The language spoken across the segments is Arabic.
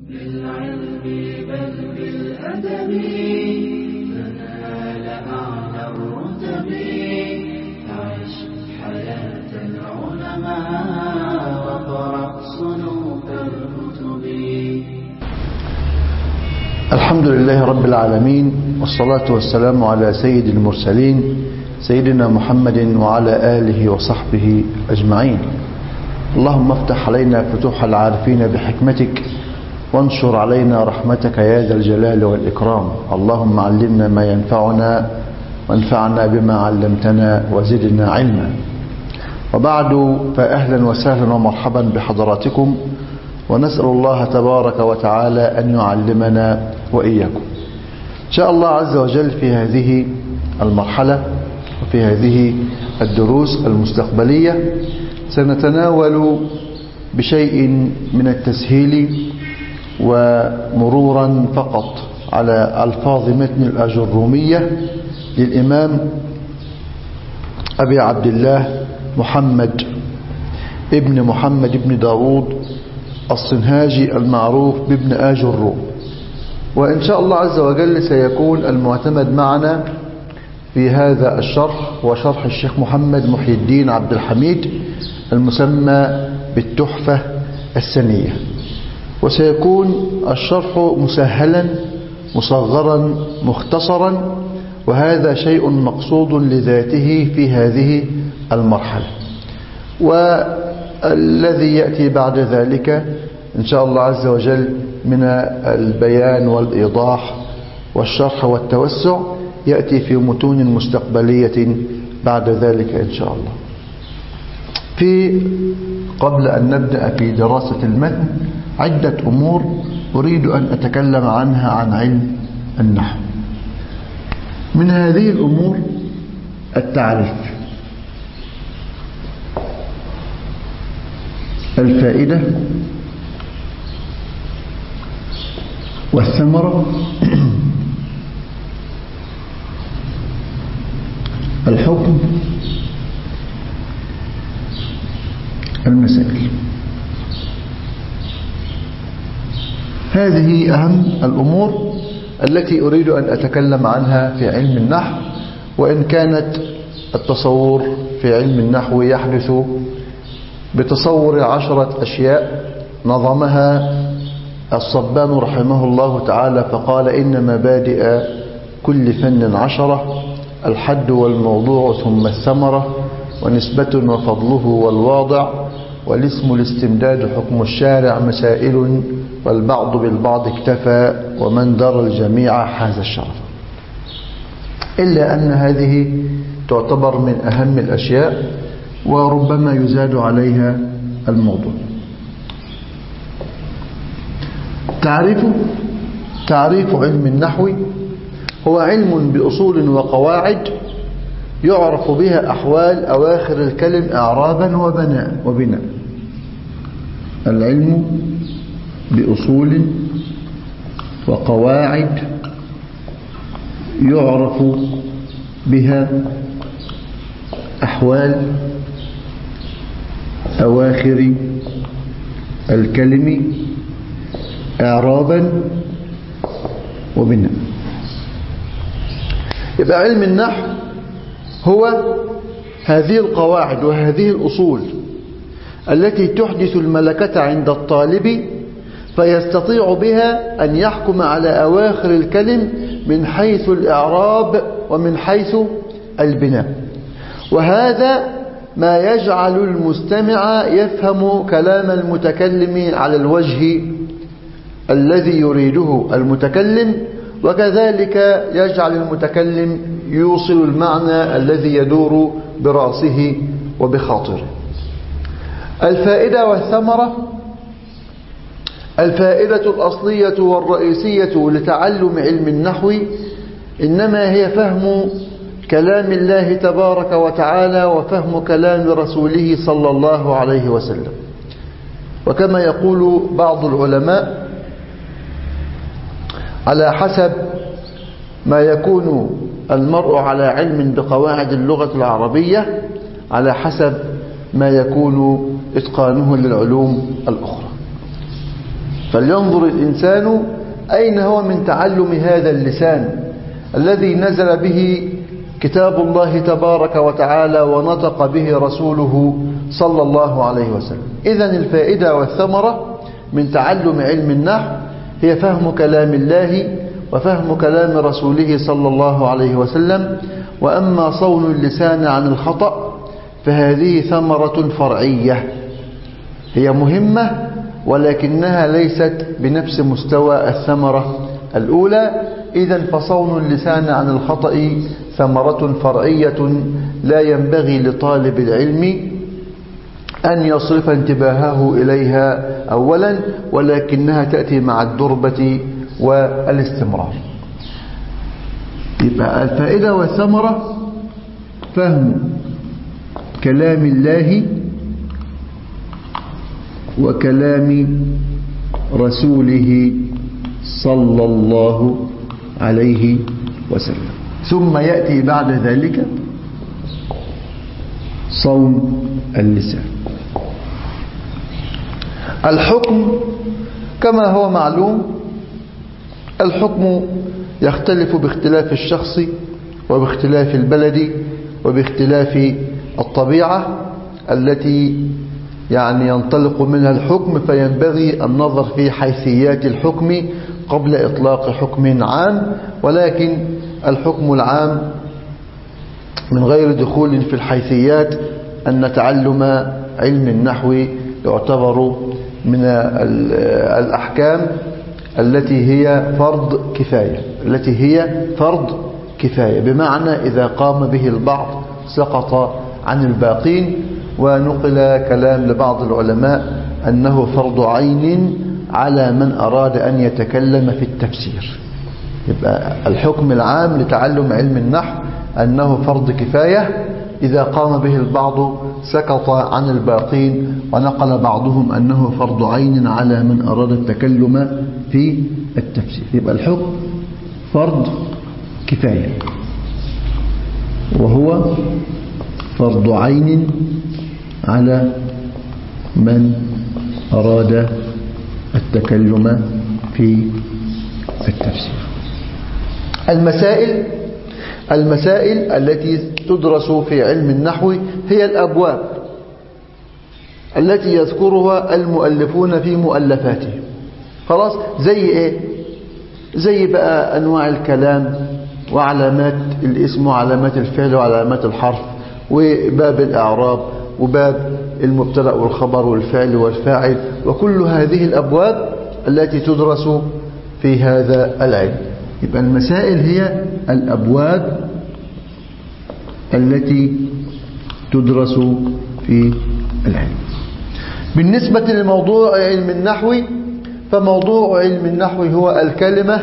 بالعلم بل بالأدب تنال أعلى الرتب عش حياة العلماء وقرأ صنوف الكتب. الحمد لله رب العالمين، والصلاة والسلام على سيد المرسلين سيدنا محمد وعلى آله وصحبه أجمعين. اللهم افتح علينا فتوح العارفين بحكمتك، وانشر علينا رحمتك يا ذا الجلال والإكرام. اللهم علمنا ما ينفعنا وانفعنا بما علمتنا وزدنا علما. وبعد، فأهلا وسهلا ومرحبا بحضراتكم، ونسأل الله تبارك وتعالى أن يعلمنا وإياكم إن شاء الله عز وجل. في هذه المرحلة وفي هذه الدروس المستقبلية سنتناول بشيء من التسهيل ومرورا فقط على ألفاظ متن الأجرومية للإمام أبي عبد الله محمد ابن محمد ابن داود الصنهاجي المعروف بابن آجروم. وإن شاء الله عز وجل سيكون المعتمد معنا في هذا الشرح وشرح الشيخ محمد محي الدين عبد الحميد المسمى بالتحفة السنية، وسيكون الشرح مسهلا مصغرا مختصرا، وهذا شيء مقصود لذاته في هذه المرحلة. والذي يأتي بعد ذلك إن شاء الله عز وجل من البيان والإيضاح والشرح والتوسع يأتي في متون مستقبلية بعد ذلك إن شاء الله. قبل أن نبدأ في دراسة المتن عدة أمور أريد أن أتكلم عنها عن علم النحو. من هذه الأمور التعريف، الفائدة والثمرة، الحكم، المسائل. هذه أهم الأمور التي أريد أن أتكلم عنها في علم النحو، وإن كانت التصور في علم النحو يحدث بتصور 10 أشياء نظمها الصبان رحمه الله تعالى، فقال: إن مبادئ كل فن 10، الحد والموضوع ثم الثمرة، ونسبة وفضله والواضع، والاسم الاستمداد حكم الشارع، مسائل، والبعض بالبعض اكتفى، ومن در الجميع حاز الشرف. إلا أن هذه تعتبر من أهم الأشياء، وربما يزاد عليها الموضوع. تعريف علم النحو هو علم بأصول وقواعد يعرف بها أحوال أواخر الكلم إعرابا وبناء. العلم بأصول وقواعد يعرف بها أحوال أواخر الكلم إعرابا وبناء. يبقى علم النحو هو هذه القواعد وهذه الأصول التي تحدث الملكة عند الطالب، فيستطيع بها أن يحكم على أواخر الكلم من حيث الإعراب ومن حيث البناء. وهذا ما يجعل المستمع يفهم كلام المتكلم على الوجه الذي يريده المتكلم، وكذلك يجعل المتكلم يوصل المعنى الذي يدور برأسه وبخاطره. الفائدة والثمرة. الفائدة الأصلية والرئيسية لتعلم علم النحو إنما هي فهم كلام الله تبارك وتعالى وفهم كلام رسوله صلى الله عليه وسلم. وكما يقول بعض العلماء: على حسب ما يكون المرء على علم بقواعد اللغة العربية، على حسب ما يكون إتقانه للعلوم الأخرى. فلينظر الإنسان أين هو من تعلم هذا اللسان الذي نزل به كتاب الله تبارك وتعالى ونطق به رسوله صلى الله عليه وسلم. إذن الفائدة والثمرة من تعلم علم النحو هي فهم كلام الله وفهم كلام رسوله صلى الله عليه وسلم. وأما صون اللسان عن الخطأ فهذه ثمرة فرعية هي مهمة ولكنها ليست بنفس مستوى الثمرة الأولى. إذن فصون اللسان عن الخطأ ثمرة فرعية لا ينبغي لطالب العلم أن يصرف انتباهه إليها أولا، ولكنها تأتي مع الدربة والاستمرار. يبقى الفائدة والثمرة فهم كلام الله وكلام رسوله صلى الله عليه وسلم، ثم يأتي بعد ذلك صون اللسان. الحكم كما هو معلوم، الحكم يختلف باختلاف الشخص وباختلاف البلد وباختلاف الطبيعة التي ينطلق منها الحكم، فينبغي النظر في حيثيات الحكم قبل إطلاق حكم عام. ولكن الحكم العام من غير دخول في الحيثيات أن تعلم علم النحو يعتبر من الأحكام التي هي فرض كفاية، بمعنى إذا قام به البعض سقط عن الباقين. ونقل كلام لبعض العلماء أنه فرض عين على من أراد أن يتكلم في التفسير. يبقى الحكم العام لتعلم علم النحو أنه فرض كفاية، إذا قام به البعض سقط عن الباقين. ونقل بعضهم أنه فرض عين على من أراد التكلم في التفسير. يبقى الحكم فرض كفاية، وهو فرض عين على من أراد التكلم في التفسير. المسائل التي تدرس في علم النحو هي الأبواب التي يذكرها المؤلفون في مؤلفاتهم. خلاص، زي إيه؟ زي بقى أنواع الكلام وعلامات الاسم وعلامات الفعل وعلامات الحرف وباب الإعراب وباب المبتدأ والخبر والفعل والفاعل، وكل هذه الأبواب التي تدرس في هذا العلم. يبقى المسائل هي الأبواب التي تدرس في العلم. بالنسبة لموضوع علم النحو، فموضوع علم النحو هو الكلمة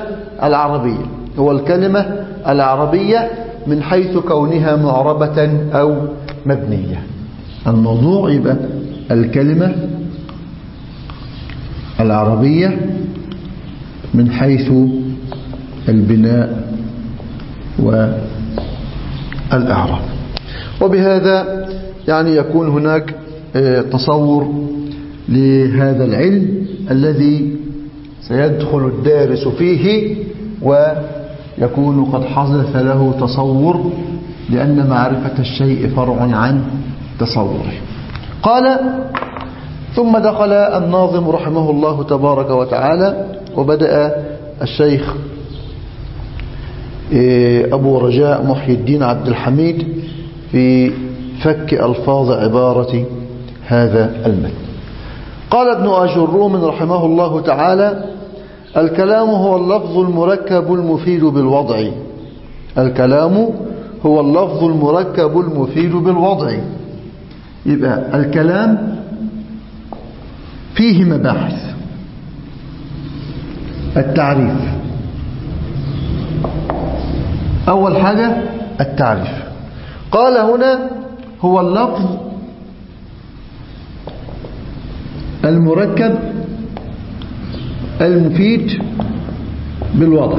العربية من حيث كونها معربة أو مبنية. الموضوع يبقى الكلمة العربية من حيث البناء والإعراب. وبهذا يكون هناك تصور لهذا العلم الذي سيدخل الدارس فيه ويكون قد حدث له تصور، لأن معرفة الشيء فرع عن تصوره. قال: ثم دخل الناظم رحمه الله تبارك وتعالى، وبدأ الشيخ أبو رجاء محي الدين عبد الحميد في فك ألفاظ عبارة هذا المتن. قال ابن أجروم رحمه الله تعالى: الكلام هو اللفظ المركب المفيد بالوضع. الكلام هو اللفظ المركب المفيد بالوضع. يبقى الكلام فيه مباحث. التعريف، أول حاجة التعريف. قال هنا هو اللفظ المركب المفيد بالوضع.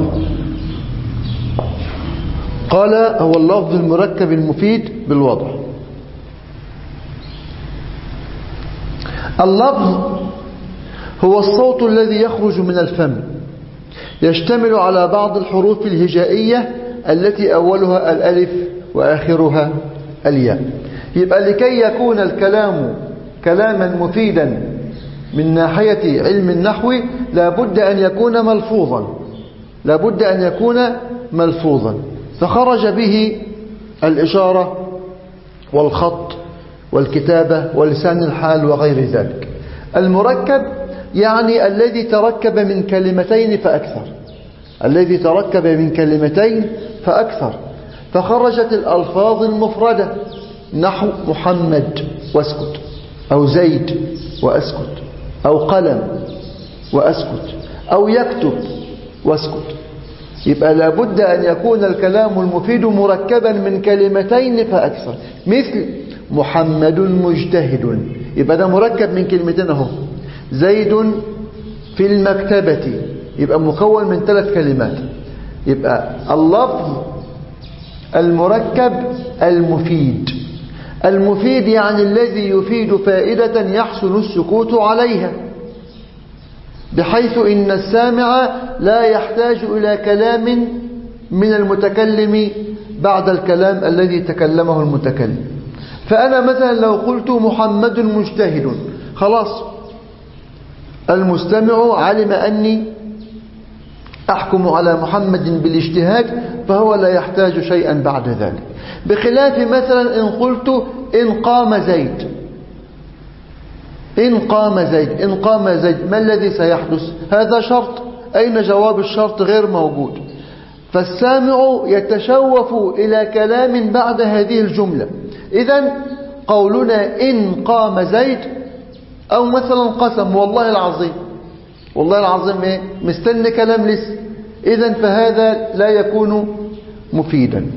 قال هو اللفظ المركب المفيد بالوضع. اللفظ هو الصوت الذي يخرج من الفم، يشتمل على بعض الحروف الهجائية التي أولها الألف وآخرها الياء. يبقى لكي يكون الكلام كلاما مفيدا من ناحية علم النحو لابد أن يكون ملفوظا، لابد أن يكون ملفوظا، فخرج به الإشارة والخط والكتابة ولسان الحال وغير ذلك. المركب يعني الذي تركب من كلمتين فأكثر، الذي تركب من كلمتين فأكثر، فخرجت الألفاظ المفردة نحو محمد واسكت، أو زيد وأسكت، أو قلم وأسكت، أو يكتب واسكت. يبقى لابد أن يكون الكلام المفيد مركبا من كلمتين فأكثر، مثل محمد مجتهد، يبقى ده مركب من كلمتين اهو. زيد في المكتبة، يبقى مكون من 3 كلمات. يبقى اللفظ المركب المفيد، المفيد يعني الذي يفيد فائدة يحسن السكوت عليها، بحيث إن السامع لا يحتاج إلى كلام من المتكلم بعد الكلام الذي تكلمه المتكلم. فأنا مثلا لو قلت محمد مجتهد، خلاص المستمع علم أني أحكم على محمد بالاجتهاد، فهو لا يحتاج شيئا بعد ذلك. بخلاف مثلا إن قلت إن قام زيد، إن قام زيد، إن قام زيد، ما الذي سيحدث؟ هذا شرط، أين جواب الشرط؟ غير موجود. فالسامع يتشوف إلى كلام بعد هذه الجملة. إذن قولنا إن قام زيد، أو مثلا قسم والله العظيم، والله العظيم إيه؟ مستني كلام لسه، إذن فهذا لا يكون مفيدا.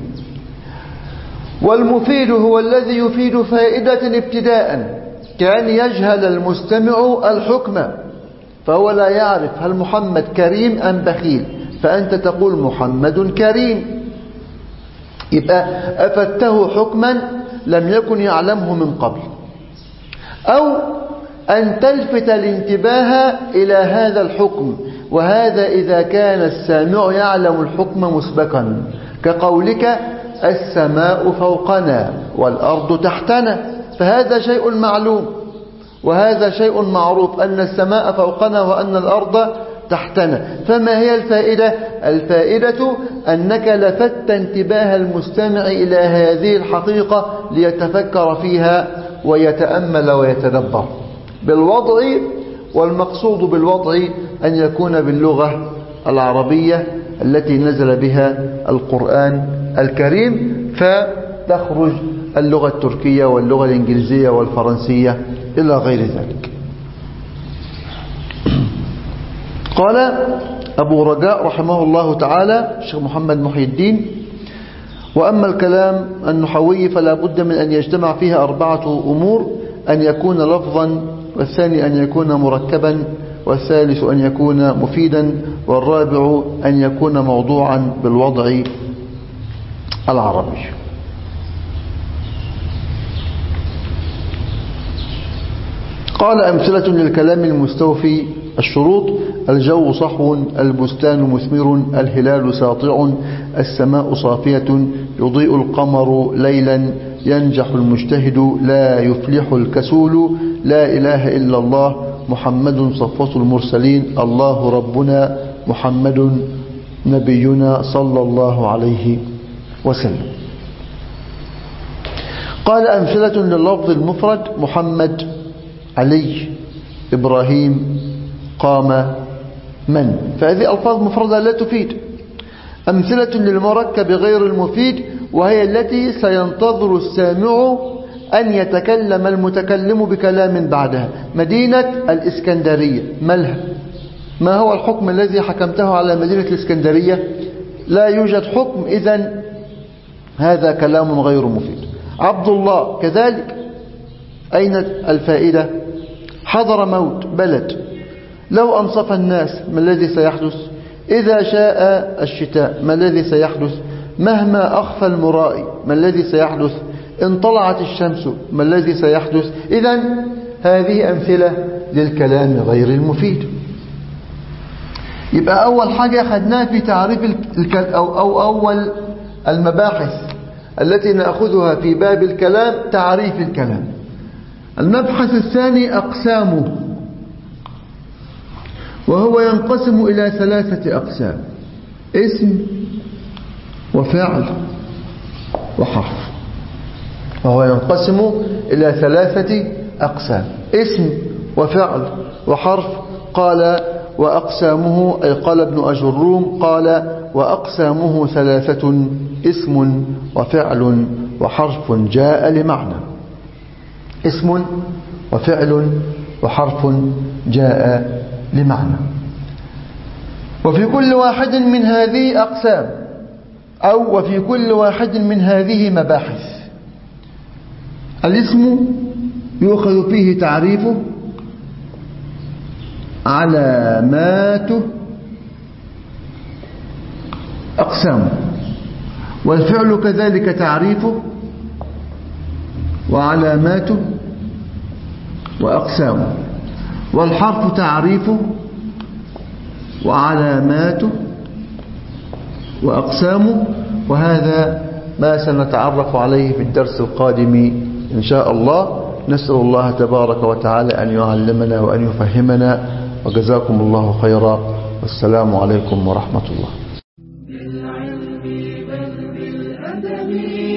والمفيد هو الذي يفيد فائدة ابتداء، كأن يجهل المستمع الحكم، فهو لا يعرف هل محمد كريم أم بخيل، فأنت تقول محمد كريم، يبقى أفدته حكما لم يكن يعلمه من قبل. أو أن تلفت الانتباه إلى هذا الحكم، وهذا إذا كان السامع يعلم الحكم مسبقا، كقولك السماء فوقنا والأرض تحتنا، فهذا شيء معلوم، وهذا شيء معروف أن السماء فوقنا وأن الأرض تحتنا. فما هي الفائدة؟ الفائدة أنك لفت انتباه المستمع إلى هذه الحقيقة ليتفكر فيها ويتأمل ويتدبر بالوضع. والمقصود بالوضع أن يكون باللغة العربية التي نزل بها القرآن الكريم، فتخرج اللغة التركية واللغة الإنجليزية والفرنسية إلى غير ذلك. قال أبو رجاء رحمه الله تعالى الشيخ محمد محي الدين: وأما الكلام النحوي فلا بد من أن يجتمع فيها 4 أمور: أن يكون لفظا، والثاني أن يكون مركبا، والثالث أن يكون مفيدا، والرابع أن يكون موضوعا بالوضع العربي. قال: أمثلة للكلام المستوفي الشروط: الجو صحو، البستان مثمر، الهلال ساطع، السماء صافية، يضيء القمر ليلا، ينجح المجتهد، لا يفلح الكسول، لا إله إلا الله، محمد صفوة المرسلين، الله ربنا، محمد نبينا صلى الله عليه وسلم. قال: أمثلة لللفظ المفرد: محمد، علي، إبراهيم، قام، من. فهذه ألفاظ مفردة لا تفيد. أمثلة للمركب غير المفيد، وهي التي سينتظر السامع أن يتكلم المتكلم بكلام بعدها: مدينة الإسكندرية، مالها؟ ما هو الحكم الذي حكمته على مدينة الإسكندرية؟ لا يوجد حكم، إذن هذا كلام غير مفيد. عبد الله كذلك، أين الفائدة؟ حضر موت بلد، لو أنصف الناس ما الذي سيحدث؟ إذا شاء الشتاء ما الذي سيحدث؟ مهما أخفى المرائي ما الذي سيحدث؟ إن طلعت الشمس ما الذي سيحدث؟ إذن هذه أمثلة للكلام غير المفيد. يبقى أول حاجة أخذناها في تعريف أو أول المباحث التي نأخذها في باب الكلام تعريف الكلام. المبحث الثاني أقسامه، وهو ينقسم إلى 3 أقسام: اسم وفعل وحرف. وهو ينقسم إلى 3 أقسام: اسم وفعل وحرف. قال وأقسامه، أي قال ابن أجروم قال وأقسامه 3: اسم وفعل وحرف جاء لمعنى. اسم وفعل وحرف جاء لمعنى. وفي كل واحد من هذه أقسام، أو وفي كل واحد من هذه مباحث. الاسم يؤخذ فيه تعريفه، علاماته، أقسامه. والفعل كذلك تعريفه وعلاماته وأقسامه. والحرف تعريفه وعلاماته وأقسامه. وهذا ما سنتعرف عليه في الدرس القادم إن شاء الله. نسأل الله تبارك وتعالى أن يعلمنا وأن يفهمنا، وجزاكم الله خيرا، والسلام عليكم ورحمة الله. بالعلم بل بالأدب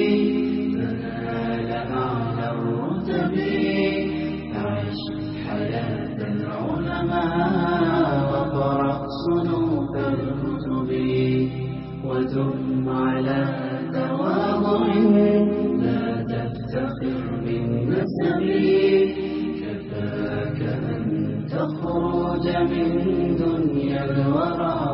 تنال أعلى الرتب. عش حياة العلماء وقرأ صنوف الكتب، ودم على تواضع لا تفتخر بالنسب. كفاك أن تخرج من دنيا الورى